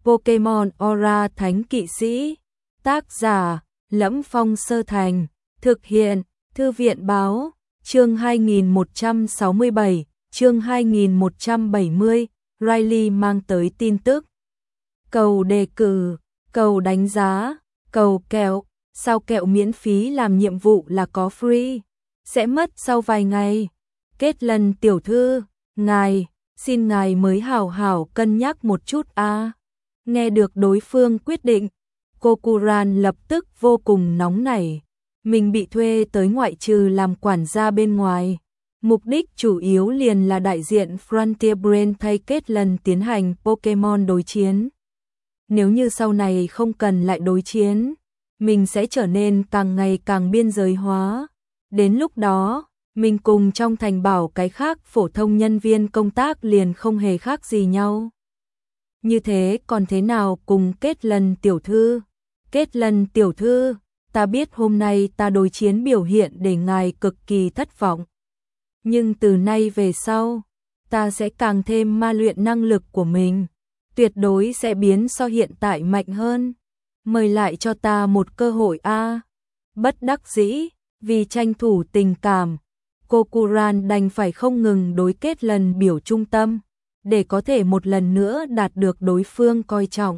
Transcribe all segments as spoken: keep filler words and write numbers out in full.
Pokemon Aura Thánh Kỵ Sĩ. Tác giả: Lẫm Phong Sơ Thành. Thực hiện: Thư viện báo. Chương hai nghìn một trăm sáu mươi bảy, chương hai nghìn một trăm bảy mươi, Riley mang tới tin tức. Cầu đề cử, cầu đánh giá, cầu kẹo, sao kẹo miễn phí làm nhiệm vụ là có free, sẽ mất sau vài ngày. Kết lần tiểu thư, ngài, xin ngài mới hảo hảo cân nhắc một chút a. À. Nghe được đối phương quyết định, Kokuran lập tức vô cùng nóng nảy. Mình bị thuê tới ngoại trừ làm quản gia bên ngoài. Mục đích chủ yếu liền là đại diện Frontier Brand thay kết lần tiến hành Pokemon đối chiến. Nếu như sau này không cần lại đối chiến, mình sẽ trở nên càng ngày càng biên giới hóa. Đến lúc đó, mình cùng trong thành bảo cái khác phổ thông nhân viên công tác liền không hề khác gì nhau. Như thế còn thế nào cùng kết lần tiểu thư? Kết lần tiểu thư, ta biết hôm nay ta đối chiến biểu hiện để ngài cực kỳ thất vọng. Nhưng từ nay về sau, ta sẽ càng thêm ma luyện năng lực của mình. Tuyệt đối sẽ biến so hiện tại mạnh hơn. Mời lại cho ta một cơ hội a. À. Bất đắc dĩ, vì tranh thủ tình cảm, Kokuran đành phải không ngừng đối kết lần biểu trung tâm, để có thể một lần nữa đạt được đối phương coi trọng.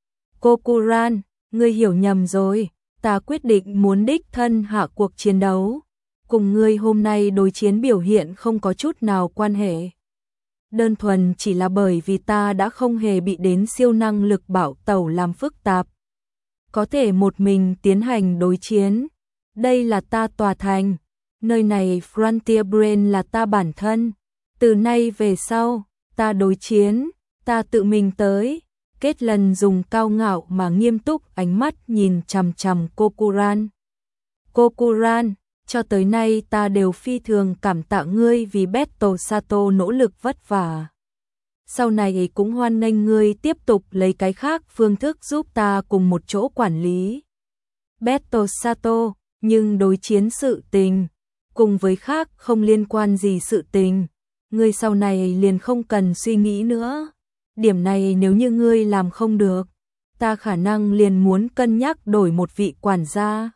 Kokuran, ngươi hiểu nhầm rồi, ta quyết định muốn đích thân hạ cuộc chiến đấu. Cùng ngươi hôm nay đối chiến biểu hiện không có chút nào quan hệ. Đơn thuần chỉ là bởi vì ta đã không hề bị đến siêu năng lực bảo tẩu làm phức tạp. Có thể một mình tiến hành đối chiến. Đây là ta tòa thành. Nơi này Frontier Brand là ta bản thân. Từ nay về sau, ta đối chiến, ta tự mình tới. Kết lần dùng cao ngạo mà nghiêm túc ánh mắt nhìn chằm chằm Kokuran. Kokuran, cho tới nay ta đều phi thường cảm tạ ngươi vì Battle Sato nỗ lực vất vả. Sau này cũng hoan nghênh ngươi tiếp tục lấy cái khác phương thức giúp ta cùng một chỗ quản lý Battle Sato, nhưng đối chiến sự tình, cùng với khác không liên quan gì sự tình, ngươi sau này liền không cần suy nghĩ nữa. Điểm này nếu như ngươi làm không được, ta khả năng liền muốn cân nhắc đổi một vị quản gia.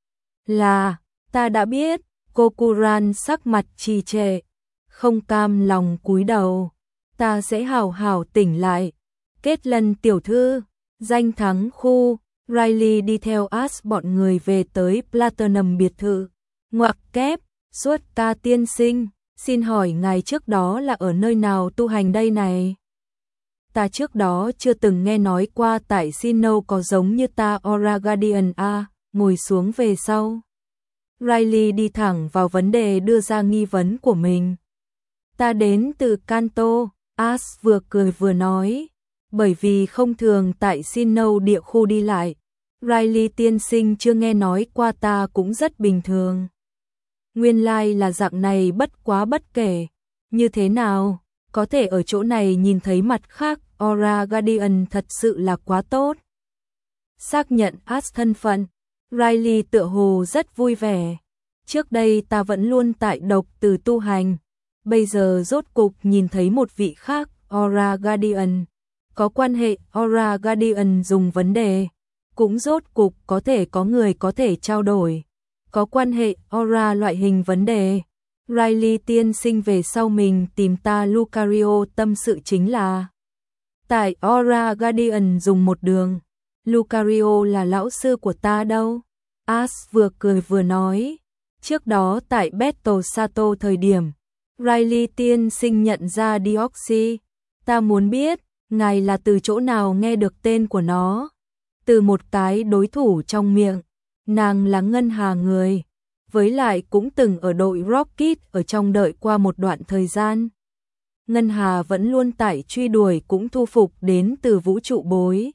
Là, ta đã biết. Kokuran sắc mặt trì trệ, không cam lòng cúi đầu. Ta sẽ hảo hảo tỉnh lại. Kết lần tiểu thư, danh thắng khu, Riley đi theo Ash bọn người về tới Platinum biệt thự. Ngoặc kép, Suốt ca tiên sinh, xin hỏi ngài trước đó là ở nơi nào tu hành đây này? Ta trước đó chưa từng nghe nói qua tại Sinnoh có giống như ta Aura Guardian a. Ngồi xuống về sau, Riley đi thẳng vào vấn đề đưa ra nghi vấn của mình. Ta đến từ Kanto, Ash vừa cười vừa nói, bởi vì không thường tại Sinnoh địa khu đi lại. Riley tiên sinh chưa nghe nói qua ta cũng rất bình thường. Nguyên lai like là dạng này, bất quá bất kể. Như thế nào, có thể ở chỗ này nhìn thấy mặt khác Aura Guardian thật sự là quá tốt. Xác nhận Ash thân phận, Riley tựa hồ rất vui vẻ. Trước đây ta vẫn luôn tại độc từ tu hành, bây giờ rốt cục nhìn thấy một vị khác Aura Guardian. Có quan hệ Aura Guardian dùng vấn đề, cũng rốt cục có thể có người có thể trao đổi. Có quan hệ Aura loại hình vấn đề. Riley tiên sinh về sau mình tìm ta Lucario tâm sự chính là tại Aura Guardian dùng một đường. Lucario là lão sư của ta đâu. Ash vừa cười vừa nói. Trước đó tại Battle Sato thời điểm, Riley tiên sinh nhận ra Deoxy. Ta muốn biết, ngài là từ chỗ nào nghe được tên của nó? Từ một cái đối thủ trong miệng. Nàng là Ngân Hà người, với lại cũng từng ở đội Rocket ở trong đợi qua một đoạn thời gian. Ngân Hà vẫn luôn tại truy đuổi cũng thu phục đến từ vũ trụ bối.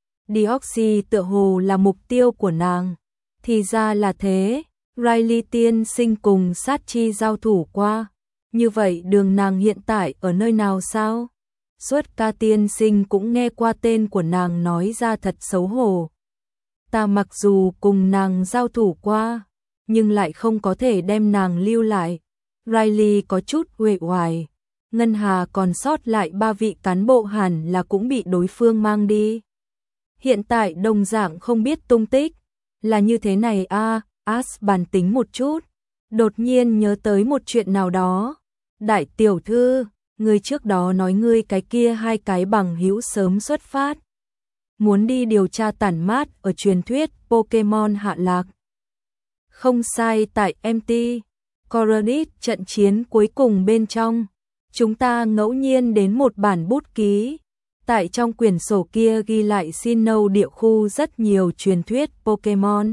Deoxy tựa hồ là mục tiêu của nàng. Thì ra là thế, Riley tiên sinh cùng Sát Chi giao thủ qua. Như vậy đường nàng hiện tại ở nơi nào sao? Suốt ca tiên sinh cũng nghe qua tên của nàng nói ra thật xấu hổ. Ta mặc dù cùng nàng giao thủ qua, nhưng lại không có thể đem nàng lưu lại. Riley có chút uể oải. Ngân Hà còn sót lại ba vị cán bộ hẳn là cũng bị đối phương mang đi. Hiện tại đồng dạng không biết tung tích. Là như thế này a, As bàn tính một chút, đột nhiên nhớ tới một chuyện nào đó. Đại tiểu thư, người trước đó nói ngươi cái kia hai cái bằng hữu sớm xuất phát. Muốn đi điều tra tản mát ở truyền thuyết Pokemon hạ lạc. Không sai, tại em tê Coronit trận chiến cuối cùng bên trong, chúng ta ngẫu nhiên đến một bản bút ký. Tại trong quyển sổ kia ghi lại Sinnoh địa khu rất nhiều truyền thuyết Pokemon.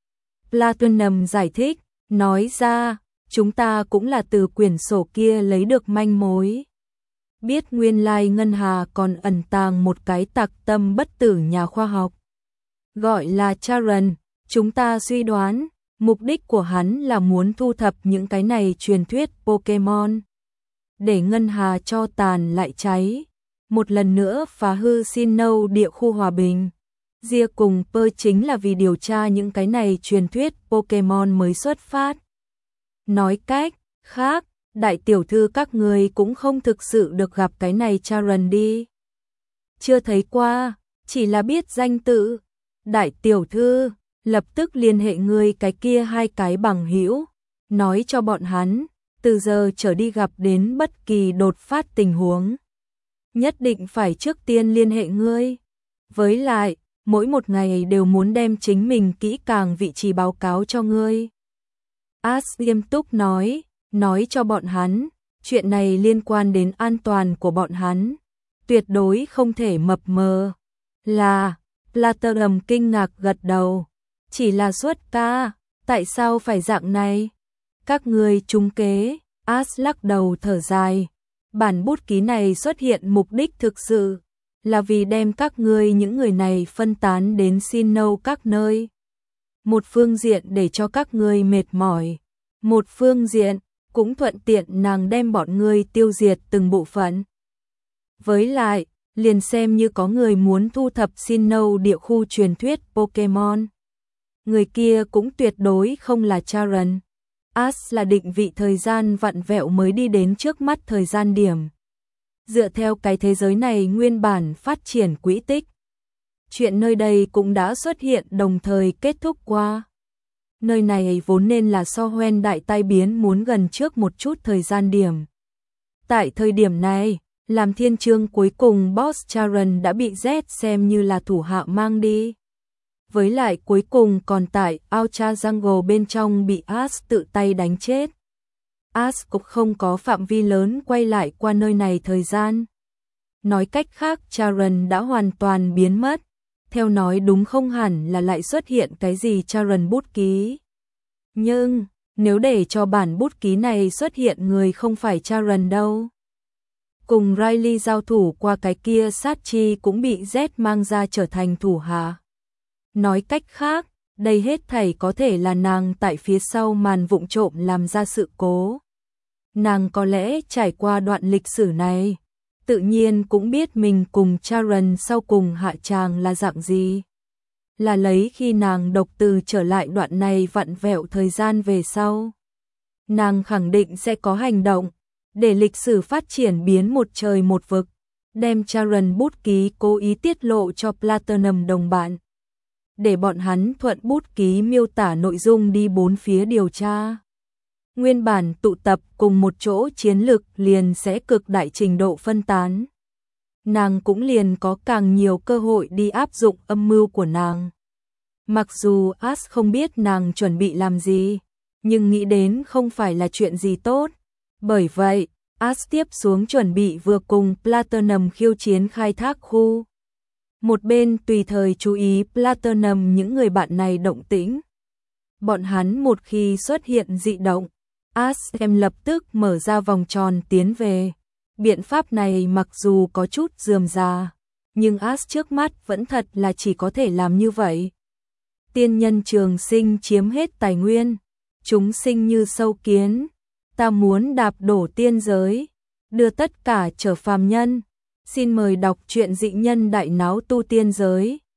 Platinum giải thích, nói ra, chúng ta cũng là từ quyển sổ kia lấy được manh mối. Biết nguyên lai Ngân Hà còn ẩn tàng một cái tặc tâm bất tử nhà khoa học. Gọi là Charon, chúng ta suy đoán, mục đích của hắn là muốn thu thập những cái này truyền thuyết Pokemon. Để Ngân Hà cho tàn lại cháy. Một lần nữa phá hư Sinnoh địa khu hòa bình. Ria cùng Pơ chính là vì điều tra những cái này truyền thuyết Pokemon mới xuất phát. Nói cách khác, đại tiểu thư các người cũng không thực sự được gặp cái này Charon đi. Chưa thấy qua, chỉ là biết danh tự. Đại tiểu thư, lập tức liên hệ người cái kia hai cái bằng hữu, nói cho bọn hắn, từ giờ trở đi gặp đến bất kỳ đột phát tình huống. Nhất định phải trước tiên liên hệ ngươi. Với lại, mỗi một ngày đều muốn đem chính mình kỹ càng vị trí báo cáo cho ngươi. As nghiêm túc nói, nói cho bọn hắn, chuyện này liên quan đến an toàn của bọn hắn, tuyệt đối không thể mập mờ. Là, Platinum kinh ngạc gật đầu, chỉ là xuất ca, tại sao phải dạng này? Các ngươi trúng kế, As lắc đầu thở dài. Bản bút ký này xuất hiện mục đích thực sự là vì đem các ngươi những người này phân tán đến Sinnoh các nơi. Một phương diện để cho các ngươi mệt mỏi, một phương diện cũng thuận tiện nàng đem bọn ngươi tiêu diệt từng bộ phận. Với lại, liền xem như có người muốn thu thập Sinnoh địa khu truyền thuyết Pokemon, người kia cũng tuyệt đối không là Charon. As là định vị thời gian vặn vẹo mới đi đến trước mắt thời gian điểm. Dựa theo cái thế giới này nguyên bản phát triển quỹ tích, chuyện nơi đây cũng đã xuất hiện đồng thời kết thúc qua. Nơi này vốn nên là so hoen đại tai biến muốn gần trước một chút thời gian điểm. Tại thời điểm này, làm thiên chương cuối cùng boss Charon đã bị Z xem như là thủ hạ mang đi. Với lại cuối cùng còn tại Ultra Jungle bên trong bị As tự tay đánh chết. As cũng không có phạm vi lớn quay lại qua nơi này thời gian. Nói cách khác Charon đã hoàn toàn biến mất. Theo nói đúng không hẳn là lại xuất hiện cái gì Charon bút ký. Nhưng, nếu để cho bản bút ký này xuất hiện người không phải Charon đâu. Cùng Riley giao thủ qua cái kia sát chi cũng bị Z mang ra trở thành thủ hạ. Nói cách khác, đây hết thảy có thể là nàng tại phía sau màn vụng trộm làm ra sự cố. Nàng có lẽ trải qua đoạn lịch sử này, tự nhiên cũng biết mình cùng Charon sau cùng hạ tràng là dạng gì. Là lấy khi nàng độc từ trở lại đoạn này vặn vẹo thời gian về sau. Nàng khẳng định sẽ có hành động, để lịch sử phát triển biến một trời một vực, đem Charon bút ký cố ý tiết lộ cho Platinum đồng bạn. Để bọn hắn thuận bút ký miêu tả nội dung đi bốn phía điều tra. Nguyên bản tụ tập cùng một chỗ chiến lực liền sẽ cực đại trình độ phân tán. Nàng cũng liền có càng nhiều cơ hội đi áp dụng âm mưu của nàng. Mặc dù As không biết nàng chuẩn bị làm gì, nhưng nghĩ đến không phải là chuyện gì tốt. Bởi vậy, As tiếp xuống chuẩn bị vừa cùng Platinum khiêu chiến khai thác khu. Một bên tùy thời chú ý Platinum những người bạn này động tĩnh. Bọn hắn một khi xuất hiện dị động, As em lập tức mở ra vòng tròn tiến về. Biện pháp này mặc dù có chút rườm rà, nhưng As trước mắt vẫn thật là chỉ có thể làm như vậy. Tiên nhân trường sinh chiếm hết tài nguyên, chúng sinh như sâu kiến, ta muốn đạp đổ tiên giới, đưa tất cả trở phàm nhân. Xin mời đọc truyện Dị Nhân Đại Náo Tu Tiên Giới.